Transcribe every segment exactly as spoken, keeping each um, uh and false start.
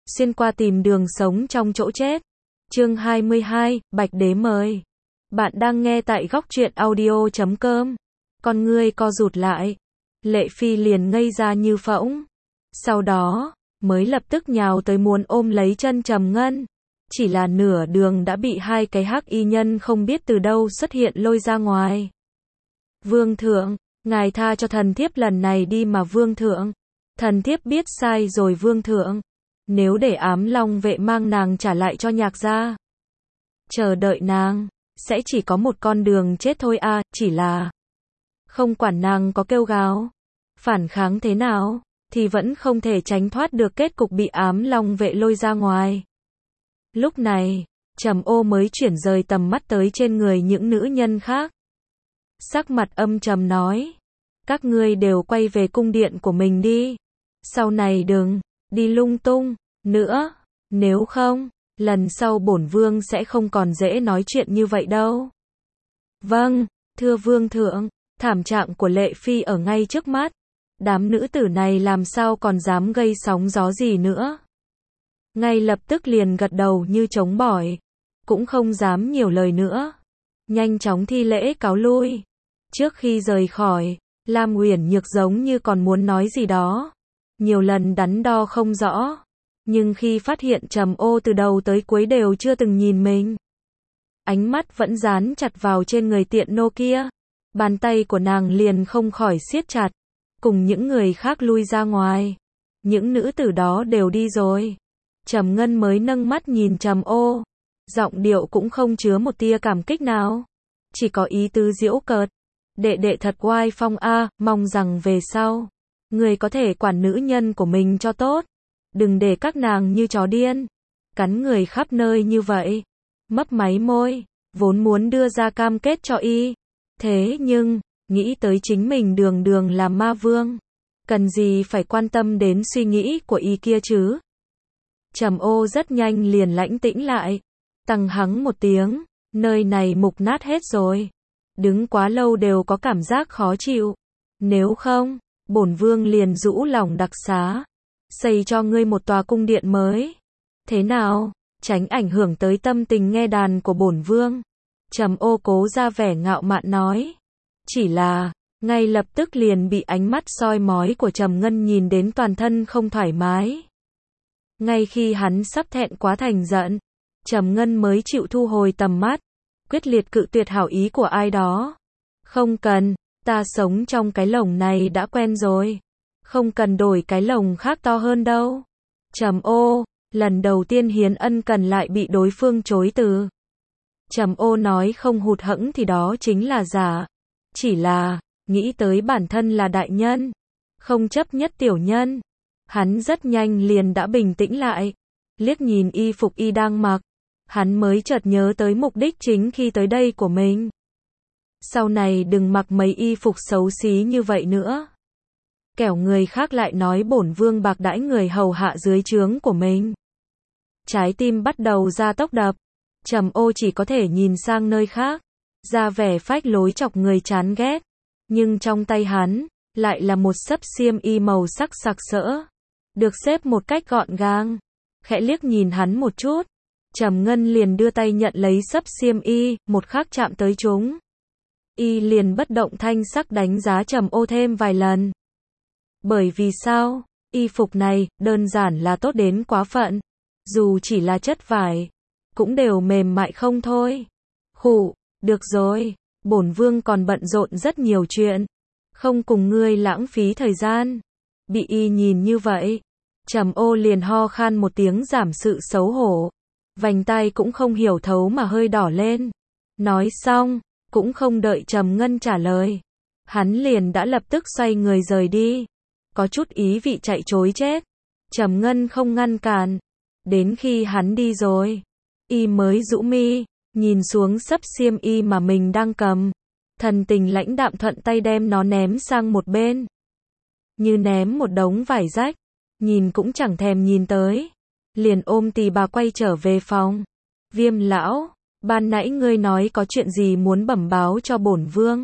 xuyên qua tìm đường sống trong chỗ chết. Chương hai mươi hai, Bạch Đế mời. Bạn đang nghe tại góc truyện audio chấm com. Con ngươi co rụt lại. Lệ Phi liền ngây ra như phỗng. Sau đó, mới lập tức nhào tới muốn ôm lấy chân Trầm Ngân. Chỉ là nửa đường đã bị hai cái hắc y nhân không biết từ đâu xuất hiện lôi ra ngoài. Vương thượng, ngài tha cho thần thiếp lần này đi mà vương thượng. Thần thiếp biết sai rồi vương thượng. Nếu để Ám Long vệ mang nàng trả lại cho Nhạc gia, chờ đợi nàng, sẽ chỉ có một con đường chết thôi à, chỉ là không quản nàng có kêu gào, phản kháng thế nào, thì vẫn không thể tránh thoát được kết cục bị Ám Long vệ lôi ra ngoài. Lúc này, Trầm Ô mới chuyển rời tầm mắt tới trên người những nữ nhân khác. Sắc mặt âm trầm nói, các ngươi đều quay về cung điện của mình đi. Sau này đừng đi lung tung nữa, nếu không, lần sau bổn vương sẽ không còn dễ nói chuyện như vậy đâu. Vâng, thưa vương thượng, thảm trạng của Lệ Phi ở ngay trước mắt. Đám nữ tử này làm sao còn dám gây sóng gió gì nữa. Ngay lập tức liền gật đầu như trống bỏi, cũng không dám nhiều lời nữa. Nhanh chóng thi lễ cáo lui. Trước khi rời khỏi, Lam Uyển Nhược giống như còn muốn nói gì đó. Nhiều lần đắn đo không rõ. Nhưng khi phát hiện Trầm Ô từ đầu tới cuối đều chưa từng nhìn mình, ánh mắt vẫn dán chặt vào trên người tiện nô kia, bàn tay của nàng liền không khỏi siết chặt, cùng những người khác lui ra ngoài. Những nữ tử đó đều đi rồi. Trầm Ngân mới nâng mắt nhìn Trầm Ô, giọng điệu cũng không chứa một tia cảm kích nào, chỉ có ý tứ giễu cợt. Đệ đệ thật oai phong a, mong rằng về sau người có thể quản nữ nhân của mình cho tốt, đừng để các nàng như chó điên, cắn người khắp nơi như vậy. Mấp máy môi, vốn muốn đưa ra cam kết cho y, thế nhưng, nghĩ tới chính mình đường đường làm ma vương, cần gì phải quan tâm đến suy nghĩ của y kia chứ. Trầm Ô rất nhanh liền lãnh tĩnh lại, tăng hắng một tiếng, nơi này mục nát hết rồi, đứng quá lâu đều có cảm giác khó chịu, nếu không, bổn vương liền rũ lòng đặc xá, xây cho ngươi một tòa cung điện mới. Thế nào, tránh ảnh hưởng tới tâm tình nghe đàn của bổn vương. Trầm Ô cố ra vẻ ngạo mạn nói. Chỉ là, ngay lập tức liền bị ánh mắt soi mói của Trầm Ngân nhìn đến toàn thân không thoải mái. Ngay khi hắn sắp thẹn quá thành giận, Trầm Ngân mới chịu thu hồi tầm mắt, quyết liệt cự tuyệt hảo ý của ai đó. Không cần, ta sống trong cái lồng này đã quen rồi. Không cần đổi cái lồng khác to hơn đâu. Trầm Ô, lần đầu tiên hiến ân cần lại bị đối phương chối từ. Trầm Ô nói không hụt hẫng thì đó chính là giả. Chỉ là, nghĩ tới bản thân là đại nhân, không chấp nhất tiểu nhân. Hắn rất nhanh liền đã bình tĩnh lại. Liếc nhìn y phục y đang mặc, hắn mới chợt nhớ tới mục đích chính khi tới đây của mình. Sau này đừng mặc mấy y phục xấu xí như vậy nữa. Kẻo người khác lại nói bổn vương bạc đãi người hầu hạ dưới trướng của mình. Trái tim bắt đầu ra tốc đập. Trầm Ô chỉ có thể nhìn sang nơi khác, ra vẻ phách lối chọc người chán ghét. Nhưng trong tay hắn, lại là một xấp xiêm y màu sắc sặc sỡ, được xếp một cách gọn gàng. Khẽ liếc nhìn hắn một chút, Trầm Ngân liền đưa tay nhận lấy xấp xiêm y, một khắc chạm tới chúng. Y liền bất động thanh sắc đánh giá Trầm Ô thêm vài lần. Bởi vì sao, y phục này, đơn giản là tốt đến quá phận. Dù chỉ là chất vải, cũng đều mềm mại không thôi. Khụ, được rồi, bổn vương còn bận rộn rất nhiều chuyện, không cùng ngươi lãng phí thời gian. Bị y nhìn như vậy, Trầm Ô liền ho khan một tiếng giảm sự xấu hổ. Vành tai cũng không hiểu thấu mà hơi đỏ lên. Nói xong, cũng không đợi Trầm Ngân trả lời, hắn liền đã lập tức xoay người rời đi. Có chút ý vị chạy trối chết. Trầm Ngân không ngăn cản. Đến khi hắn đi rồi, y mới rũ mi, nhìn xuống xấp xiêm y mà mình đang cầm. Thần tình lãnh đạm thuận tay đem nó ném sang một bên. Như ném một đống vải rách, nhìn cũng chẳng thèm nhìn tới. Liền ôm tì bà quay trở về phòng. Viêm lão, ban nãy ngươi nói có chuyện gì muốn bẩm báo cho bổn vương.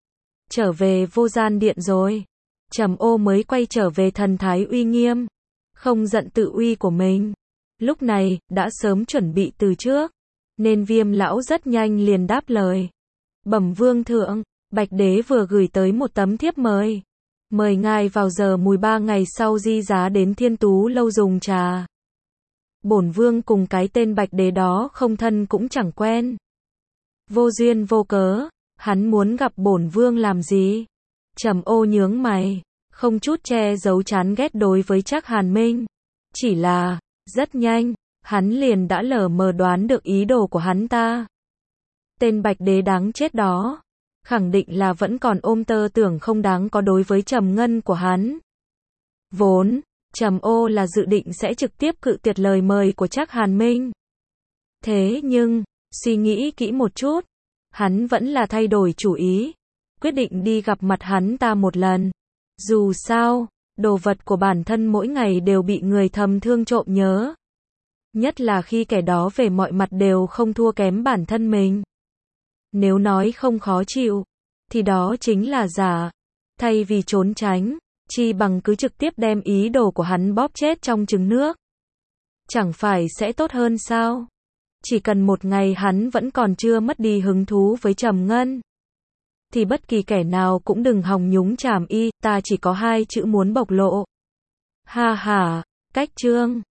Trở về vô gian điện rồi. Trầm Ô mới quay trở về thần thái uy nghiêm, không giận tự uy của mình. lúc này, đã sớm chuẩn bị từ trước, nên Viêm lão rất nhanh liền đáp lời. Bẩm vương thượng, Bạch đế vừa gửi tới một tấm thiếp mời. Mời ngài vào giờ mùi ba ngày sau di giá đến Thiên Tú lâu dùng trà. Bổn vương cùng cái tên Bạch đế đó không thân cũng chẳng quen. Vô duyên vô cớ, hắn muốn gặp bổn vương làm gì? Trầm Ô nhướng mày, không chút che giấu chán ghét đối với Trác Hàn Minh. Chỉ là, rất nhanh, hắn liền đã lờ mờ đoán được ý đồ của hắn ta. Tên Bạch đế đáng chết đó, khẳng định là vẫn còn ôm tơ tưởng không đáng có đối với Trầm Ngân của hắn. Vốn, Trầm Ô là dự định sẽ trực tiếp cự tuyệt lời mời của Trác Hàn Minh. Thế nhưng, suy nghĩ kỹ một chút, hắn vẫn là thay đổi chủ ý, quyết định đi gặp mặt hắn ta một lần. Dù sao, đồ vật của bản thân mỗi ngày đều bị người thầm thương trộm nhớ. Nhất là khi kẻ đó về mọi mặt đều không thua kém bản thân mình. Nếu nói không khó chịu, thì đó chính là giả. Thay vì trốn tránh, chi bằng cứ trực tiếp đem ý đồ của hắn bóp chết trong trứng nước. Chẳng phải sẽ tốt hơn sao? Chỉ cần một ngày hắn vẫn còn chưa mất đi hứng thú với Trầm Ngân, thì bất kỳ kẻ nào cũng đừng hòng nhúng chàm y, ta chỉ có hai chữ muốn bộc lộ. Ha ha, cách chương